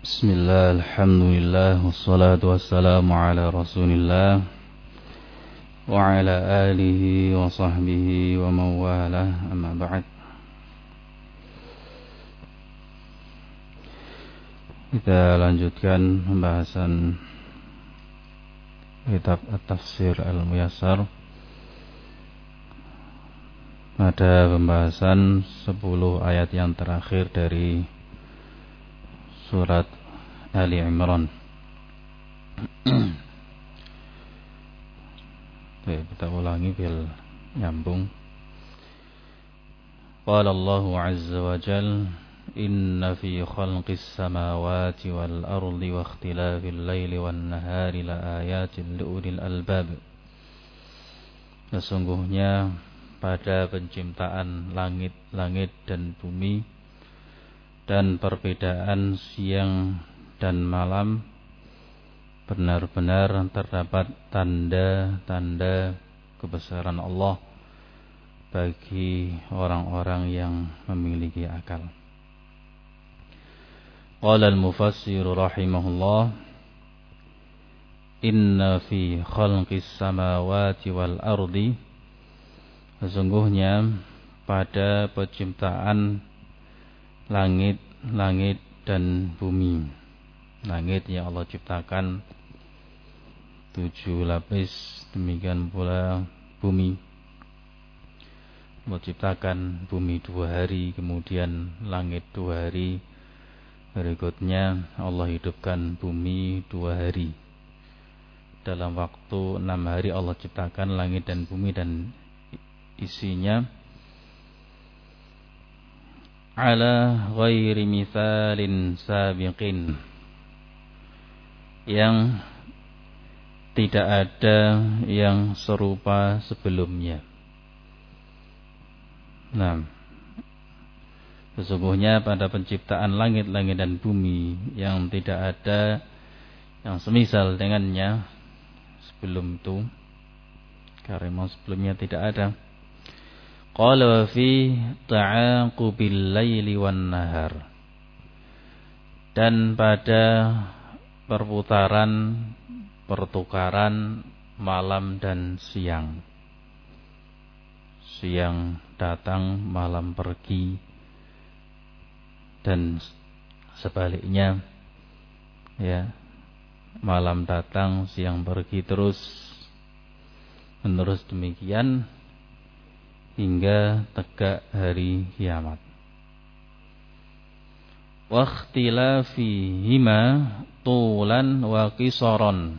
Bismillah, alhamdulillah, wassalatu wassalamu ala rasulillah wa ala alihi wa sahbihi wa mawalah, amma ba'd. Kita lanjutkan pembahasan kitab At-Tafsir Al-Muyassar pada pembahasan 10 ayat yang terakhir dari surat Ali Imran. Kita ulangi biar nyambung. Qala Allahu azza wa jalla, inna fi khalqis samawati wal ardi wa ikhtilafil laili wan nahari la ayatin liulil albab. Sesungguhnya pada penciptaan langit dan bumi dan perbedaan siang dan malam benar-benar terdapat tanda-tanda kebesaran Allah bagi orang-orang yang memiliki akal. Qala al-mufassir rahimahullah, inna fi khalqis samawati wal ardi, sesungguhnya pada penciptaan langit dan bumi. Langit yang Allah ciptakan 7 lapis, demikian pula bumi. Allah ciptakan bumi 2 hari, kemudian langit 2 hari. Berikutnya Allah hidupkan bumi 2 hari. Dalam waktu 6 hari Allah ciptakan langit dan bumi dan isinya ala ghairi mithalin sabiqin, yang tidak ada yang serupa sebelumnya. Nah, sesungguhnya pada penciptaan langit dan bumi yang tidak ada yang semisal dengannya sebelum itu, karena sebelumnya tidak ada. Qala wa fi ta'aqubil laili wan nahar, dan pada pertukaran malam dan siang. Siang datang, malam pergi, dan sebaliknya, ya, malam datang, siang pergi, terus menerus demikian hingga tegak hari kiamat. Wa ikhtilafihima tulan wa qisaran,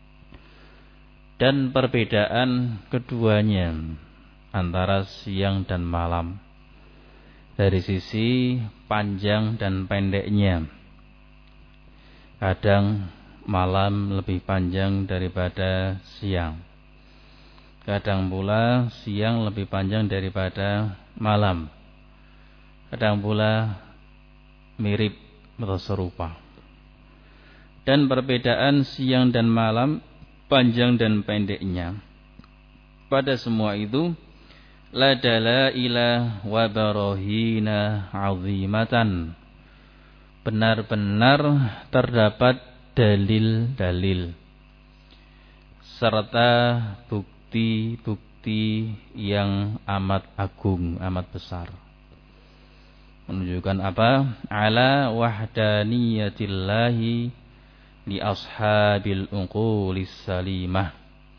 dan perbedaan keduanya antara siang dan malam dari sisi panjang dan pendeknya. Kadang malam lebih panjang daripada siang, kadang pula siang lebih panjang daripada malam, kadang pula mirip atau serupa. Dan perbedaan siang dan malam, panjang dan pendeknya, pada semua itu la dalaila wa barahina azimatan, benar-benar terdapat dalil-dalil serta bukti-bukti yang amat agung, amat besar. Menunjukkan apa? Ala wahdaniyatillahi li ashabil uqulis salimah.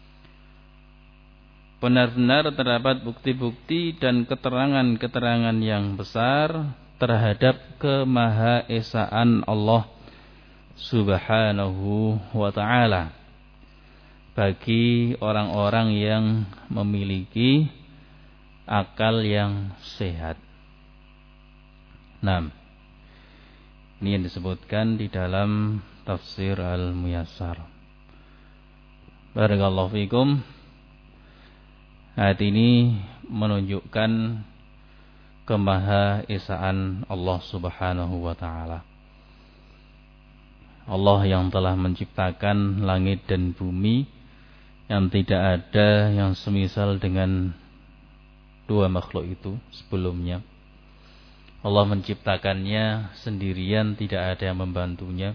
Benar-benar terdapat bukti-bukti dan keterangan-keterangan yang besar terhadap kemahaesaan Allah Subhanahu wa ta'ala bagi orang-orang yang memiliki akal yang sehat. Nah, ini yang disebutkan di dalam Tafsir Al-Muyassar. Barakallahu fikum. Ayat ini menunjukkan kemahaesaan Allah Subhanahu wa ta'ala. Allah yang telah menciptakan langit dan bumi, yang tidak ada yang semisal dengan 2 makhluk itu sebelumnya. Allah menciptakannya sendirian, tidak ada yang membantunya.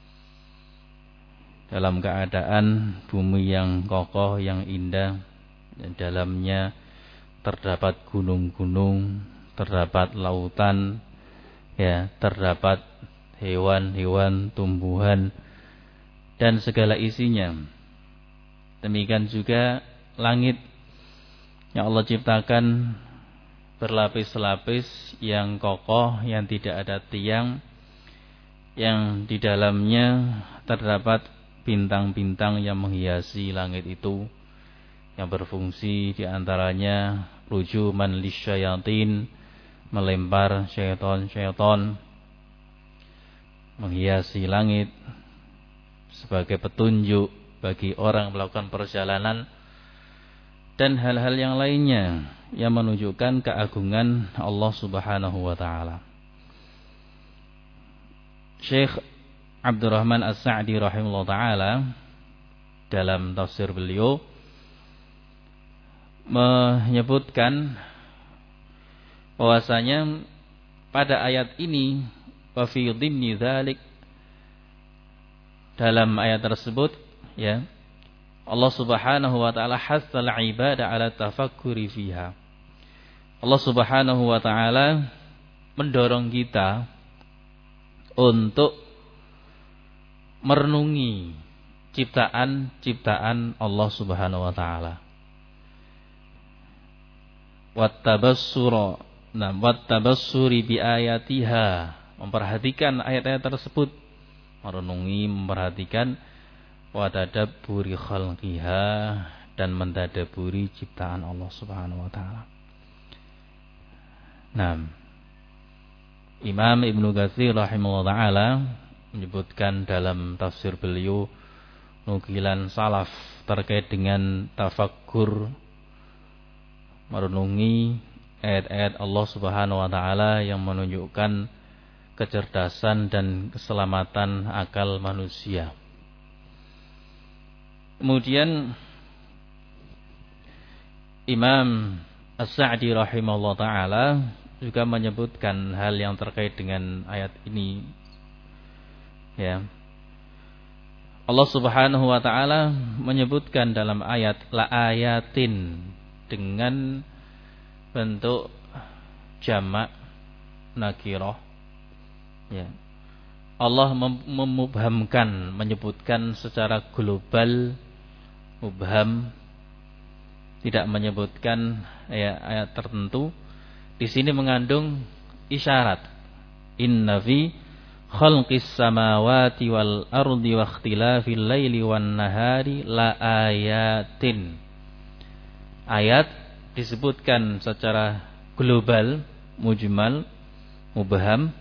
Dalam keadaan bumi yang kokoh, yang indah, dan dalamnya terdapat gunung-gunung, terdapat lautan, ya, terdapat hewan-hewan, tumbuhan, dan segala isinya. Demikian juga langit yang Allah ciptakan berlapis-lapis, yang kokoh, yang tidak ada tiang, yang di dalamnya terdapat bintang-bintang yang menghiasi langit itu, yang berfungsi diantaranya rujuman lisyayatin, melempar syaitan-syaitan, menghiasi langit sebagai petunjuk bagi orang melakukan perjalanan, dan hal-hal yang lainnya yang menunjukkan keagungan Allah Subhanahu wa taala. Syekh Abdurrahman As-Sa'di rahimahullah taala dalam tafsir beliau menyebutkan bahwasanya pada ayat ini wa fi dhimni dzalik, dalam ayat tersebut, ya, Allah Subhanahu wa taala hassal ibadah ala tafakkuri fiha. Allah Subhanahu wa taala mendorong kita untuk merenungi ciptaan-ciptaan Allah Subhanahu wa taala. Wattabassuri bi ayatiha, memperhatikan ayat-ayat tersebut, merenungi, memperhatikan, wa tadabburi khalqiha, dan mentadabburi ciptaan Allah Subhanahu wa taala. Nah, Imam Ibnu Katsir rahimahullah taala menyebutkan dalam tafsir beliau nukilan salaf terkait dengan tafakkur, merenungi ayat-ayat Allah Subhanahu wa taala yang menunjukkan kecerdasan dan keselamatan akal manusia. Kemudian Imam As-Sa'di rahimahullah taala juga menyebutkan hal yang terkait dengan ayat ini, ya. Allah Subhanahu wa taala menyebutkan dalam ayat la ayatin dengan bentuk jamak nakirah, ya. Allah memubhamkan, menyebutkan secara global, mubham, tidak menyebutkan, ya, ayat tertentu. Di sini mengandung isyarat. Inna fi khalqis samawati wal ardi wa ikhtilafil laili wan nahari la ayatin. Ayat disebutkan secara global, mujmal, mubham.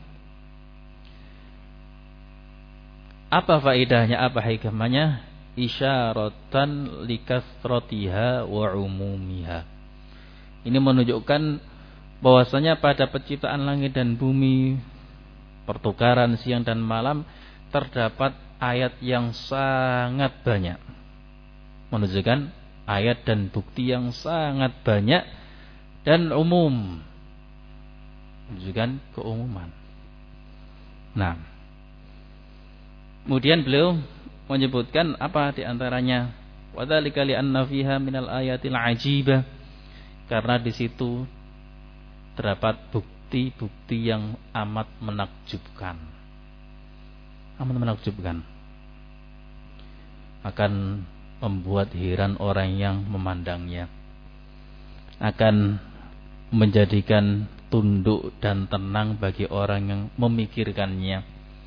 Apa faedahnya, apa hikmahnya? Isyaratan likasratiha wa umumiha. Ini menunjukkan bahwasanya pada penciptaan langit dan bumi, pertukaran siang dan malam, terdapat ayat yang sangat banyak, menunjukkan ayat dan bukti yang sangat banyak dan umum, menunjukkan keumuman. Nah, kemudian beliau menyebutkan apa diantaranya, wadzalika li'anna fiha minal ayatil ajibah, karena di situ terdapat bukti-bukti yang amat menakjubkan. Amat menakjubkan. Akan membuat heran orang yang memandangnya. Akan menjadikan tunduk dan tenang bagi orang yang memikirkannya.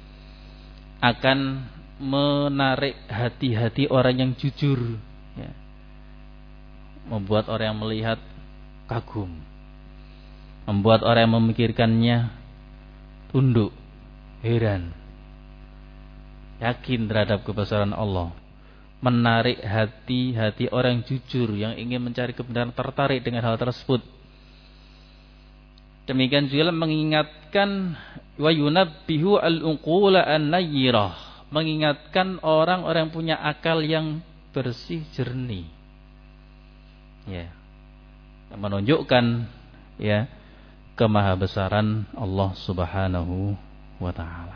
Akan menarik hati-hati orang yang jujur, ya. Membuat orang yang melihat kagum, membuat orang yang memikirkannya tunduk, heran, yakin terhadap kebesaran Allah, menarik hati-hati orang jujur yang ingin mencari kebenaran, tertarik dengan hal tersebut. Demikian juga mengingatkan wa yunabbihu al-uqula an-nayyirah, mengingatkan orang-orang yang punya akal yang bersih jernih, ya, yang menunjukkan, ya, kemahabesaran Allah Subhanahu wa taala.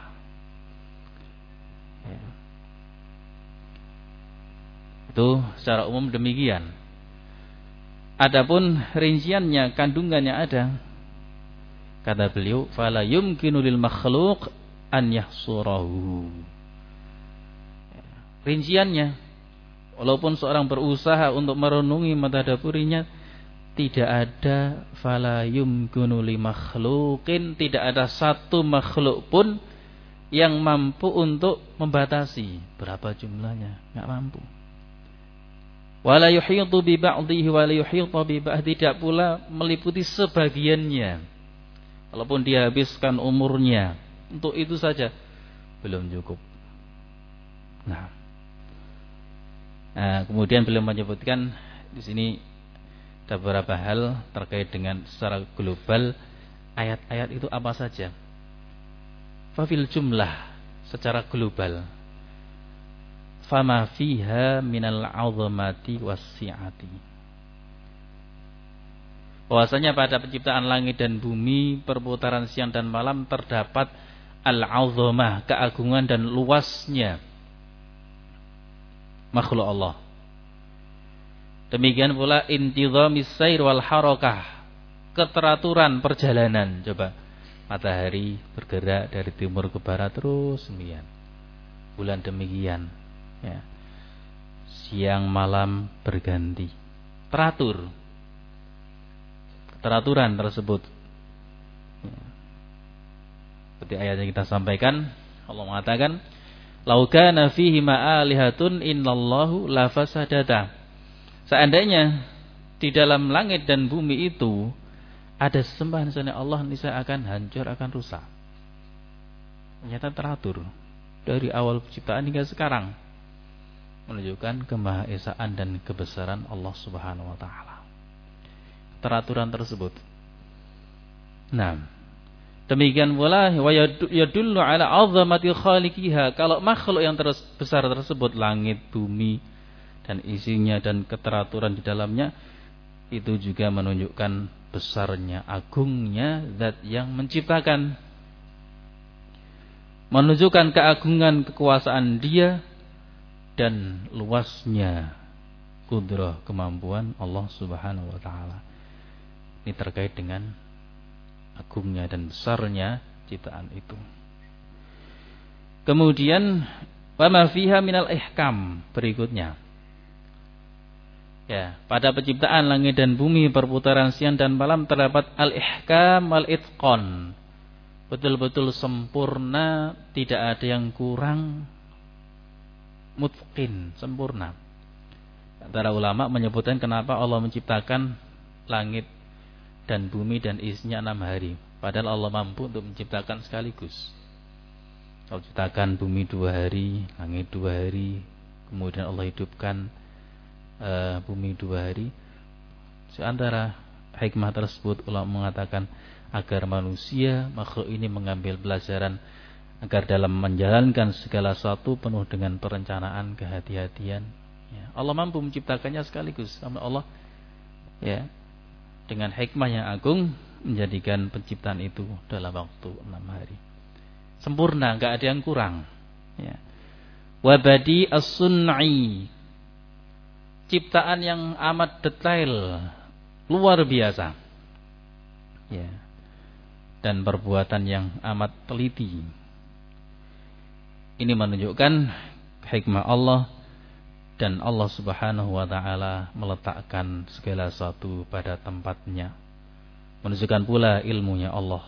Ya. Itu secara umum demikian. Adapun rinciannya, kandungannya ada. Kata beliau, fala yumkinu lil makhluq an yahsurahu. Rinciannya, walaupun seorang berusaha untuk merenungi mentadaburinya, tidak ada fala yumkinu li makhluqin, tidak ada satu makhluk pun yang mampu untuk membatasi berapa jumlahnya, enggak mampu. Wala yuhitu bi ba'dihi wala yuhitu bi ba'd, tidak pula meliputi sebagiannya. Walaupun dia habiskan umurnya untuk itu saja belum cukup. Nah, kemudian beliau menyebutkan di sini ada beberapa hal terkait dengan secara global ayat-ayat itu apa saja. Fafil jumlah secara global, fama fiha minal 'azamati was-si'ati. Bahwasanya pada penciptaan langit dan bumi, perputaran siang dan malam terdapat al-'azamah, keagungan dan luasnya makhluk Allah. Demikian pula intizamis sair wal harakah, keteraturan perjalanan. Coba, matahari bergerak dari timur ke barat terus demikian. Bulan demikian, ya. Siang malam berganti. Teratur. Keteraturan tersebut. Ya. Seperti ayat yang kita sampaikan, Allah mengatakan, "Lau kana fihi ma'alihatun innallahu lafasadata." Seandainya di dalam langit dan bumi itu ada sesembahan selain Allah, niscaya akan hancur, akan rusak. Ternyata teratur dari awal penciptaan hingga sekarang, menunjukkan kemahaesaan dan kebesaran Allah Subhanahu wa taala. Teraturan tersebut. Nah, demikian pula wa yadullu ala 'azamati khaliqiha, kalau makhluk yang besar tersebut, langit, bumi dan isinya dan keteraturan di dalamnya, itu juga menunjukkan besarnya, agungnya zat yang menciptakan, menunjukkan keagungan kekuasaan Dia dan luasnya kudrah, kemampuan Allah Subhanahu wa taala. Ini terkait dengan agungnya dan besarnya ciptaan itu. Kemudian wa ma fiha minal ihkam, berikutnya. Ya, pada penciptaan langit dan bumi, perputaran siang dan malam terdapat al-ihkam al-itqan. Betul-betul sempurna, tidak ada yang kurang, mutqin, sempurna. Antara ulama menyebutkan kenapa Allah menciptakan langit dan bumi dan isinya 6 hari, padahal Allah mampu untuk menciptakan sekaligus. Allah ciptakan bumi 2 hari, langit 2 hari, kemudian Allah hidupkan bumi 2 hari. Seantara hikmah tersebut, ulama mengatakan agar manusia, makhluk ini mengambil pelajaran, agar dalam menjalankan segala sesuatu penuh dengan perencanaan, kehati-hatian. Ya, Allah mampu menciptakannya sekaligus. Sama Allah, ya, dengan hikmah yang agung menjadikan penciptaan itu dalam waktu 6 hari. Sempurna, enggak ada yang kurang. Ya. Wabadi as-sun'i, ciptaan yang amat detail, luar biasa. Ya. Dan perbuatan yang amat teliti. Ini menunjukkan hikmah Allah, dan Allah Subhanahu wa taala meletakkan segala sesuatu pada tempatnya. Menunjukkan pula ilmunya Allah.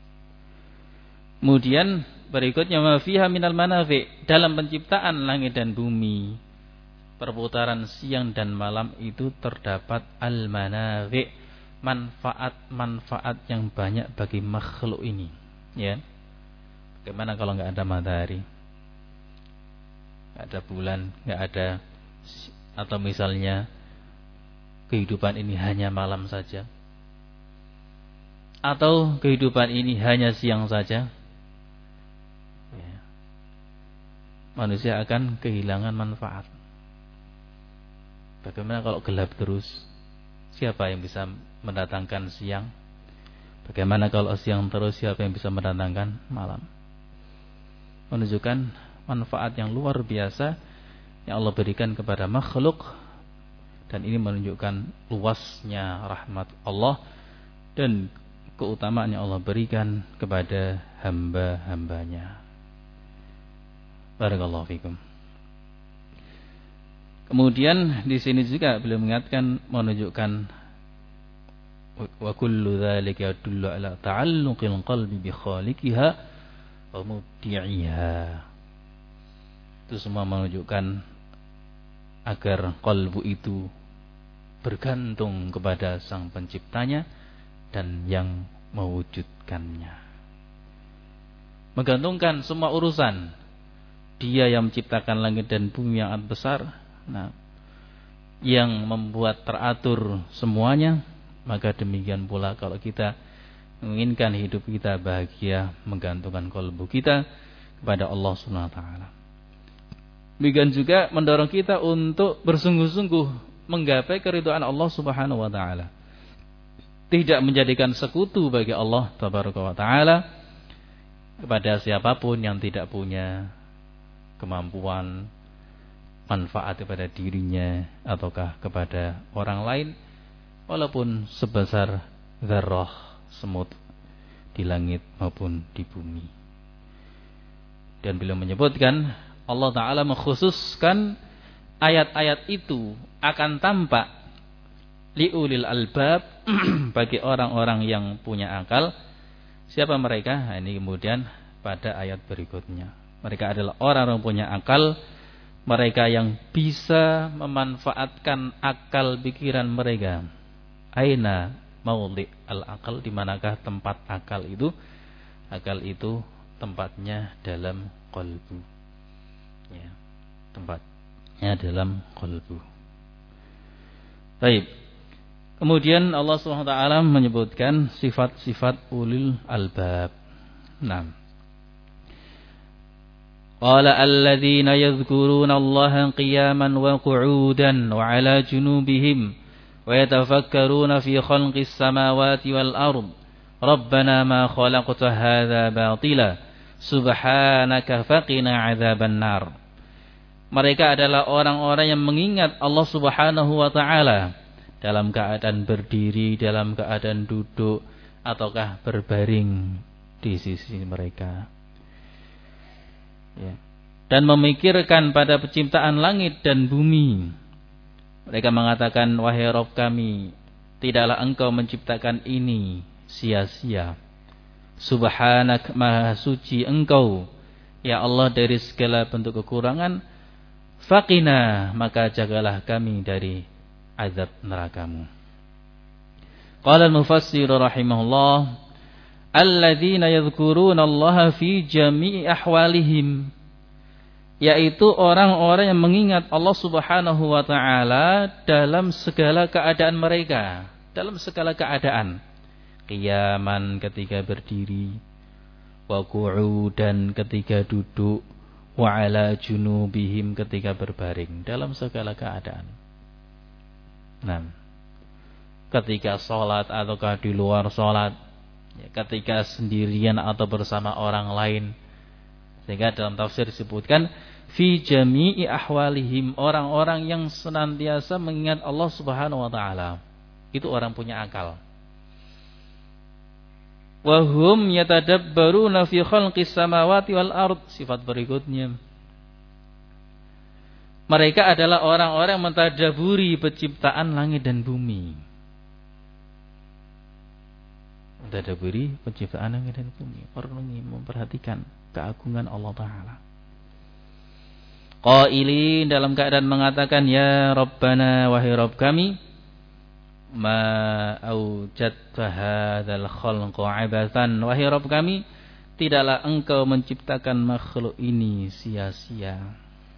Kemudian berikutnya ma fiha minal manafi', dalam penciptaan langit dan bumi, perputaran siang dan malam itu terdapat al-manafi', manfaat-manfaat yang banyak bagi makhluk ini, ya. Bagaimana kalau enggak ada matahari? Enggak ada bulan, enggak ada, atau misalnya kehidupan ini hanya malam saja, atau kehidupan ini hanya siang saja, ya, manusia akan kehilangan manfaat. Bagaimana kalau gelap terus? Siapa yang bisa mendatangkan siang? Bagaimana kalau siang terus, siapa yang bisa mendatangkan malam? Menunjukkan manfaat yang luar biasa yang Allah berikan kepada makhluk, dan ini menunjukkan luasnya rahmat Allah dan keutamaan yang Allah berikan kepada hamba-hambanya. Barakallahu fikum. Kemudian di sini juga beliau mengingatkan, menunjukkan wa kullu dzalika yadullu ala ta'alluqil qalbi bi khaliqiha wa mubdi'iha. Itu semua menunjukkan agar kalbu itu bergantung kepada sang penciptanya dan yang mewujudkannya. Menggantungkan semua urusan. Dia yang menciptakan langit dan bumi yang amat besar, nah, yang membuat teratur semuanya. Maka demikian pula kalau kita menginginkan hidup kita bahagia, menggantungkan kalbu kita kepada Allah Subhanahu wa taala. Demikian juga mendorong kita untuk bersungguh-sungguh menggapai keridhaan Allah Subhanahu wa taala. Tidak menjadikan sekutu bagi Allah Tabaraka wa taala kepada siapapun yang tidak punya kemampuan, manfaat kepada dirinya ataukah kepada orang lain, walaupun sebesar zarrah semut di langit maupun di bumi. Dan beliau menyebutkan Allah Ta'ala mengkhususkan ayat-ayat itu akan tampak liulil albab bagi orang-orang yang punya akal. Siapa mereka? Nah, ini kemudian pada ayat berikutnya. Mereka adalah orang yang punya akal, mereka yang bisa memanfaatkan akal pikiran mereka. Aina maudhi al-aqal, di manakah tempat akal itu? Akal itu tempatnya dalam qalbu. Ya, tempatnya dalam qalbu. Baik. Kemudian Allah SWT menyebutkan sifat-sifat ulil albab. Nah, qala alladzina yadhkuruna Allaha qiyaman wa qu'udan wa 'ala junubihim wa yatafakkaruna fi khalqis samawati wal ard rabbana ma khalaqta hadza batila subhanaka faqina 'adzaban nar. Mereka adalah orang-orang yang mengingat Allah Subhanahu wa taala dalam keadaan berdiri, dalam keadaan duduk, ataukah berbaring di sisi mereka. Ya. Dan memikirkan pada penciptaan langit dan bumi. Mereka mengatakan, wahai Rabb kami, tidaklah engkau menciptakan ini sia-sia. Subhanak, maha suci engkau, ya Allah, dari segala bentuk kekurangan. Faqina, maka jagalah kami dari azab nerakamu. Qala al-mufassir rahimahullah, alladzina yadhkuruna Allah fi jami'i ahwalihim, yaitu orang-orang yang mengingat Allah Subhanahu wa taala dalam segala keadaan mereka, dalam segala keadaan. Qiyaman, ketika berdiri, wa qu'udan, ketika duduk, wa 'ala junubihim, ketika berbaring, dalam segala keadaan. Nah, ketika sholat ataukah di luar sholat, ya, ketika sendirian atau bersama orang lain. Sehingga dalam tafsir disebutkan fi jami'i ahwalihim, orang-orang yang senantiasa mengingat Allah Subhanahu wa taala. Itu orang punya akal. Wa hum yatadabbaruna fi khalqis samawati wal ard. Sifat berikutnya, mereka adalah orang-orang yang mentadaburi penciptaan langit dan bumi. Mentadaburi penciptaan langit dan bumi, merenungi, memperhatikan keagungan Allah Ta'ala. Qailin, dalam keadaan mengatakan, ya Rabbana, wahai Rabb kami, ma aujadta hadzal khalqa abathan, wahai Rabb kami, tidaklah engkau menciptakan makhluk ini sia-sia.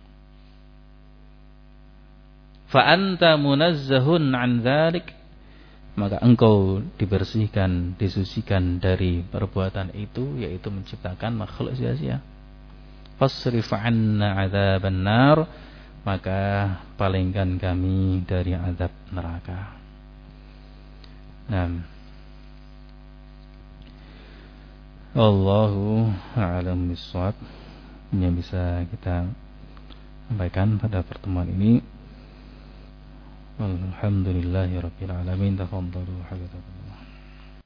Fa anta munazzahun an dzalik, maka engkau dibersihkan, disucikan dari perbuatan itu, yaitu menciptakan makhluk sia-sia. Fasrif 'anna 'adzaban nar, maka palingkan kami dari azab neraka. Nah, Allahu a'lam bishawab. Ini yang bisa kita sampaikan pada pertemuan ini. Alhamdulillahirabbil alamin. Tafadhalu hafizakumullah.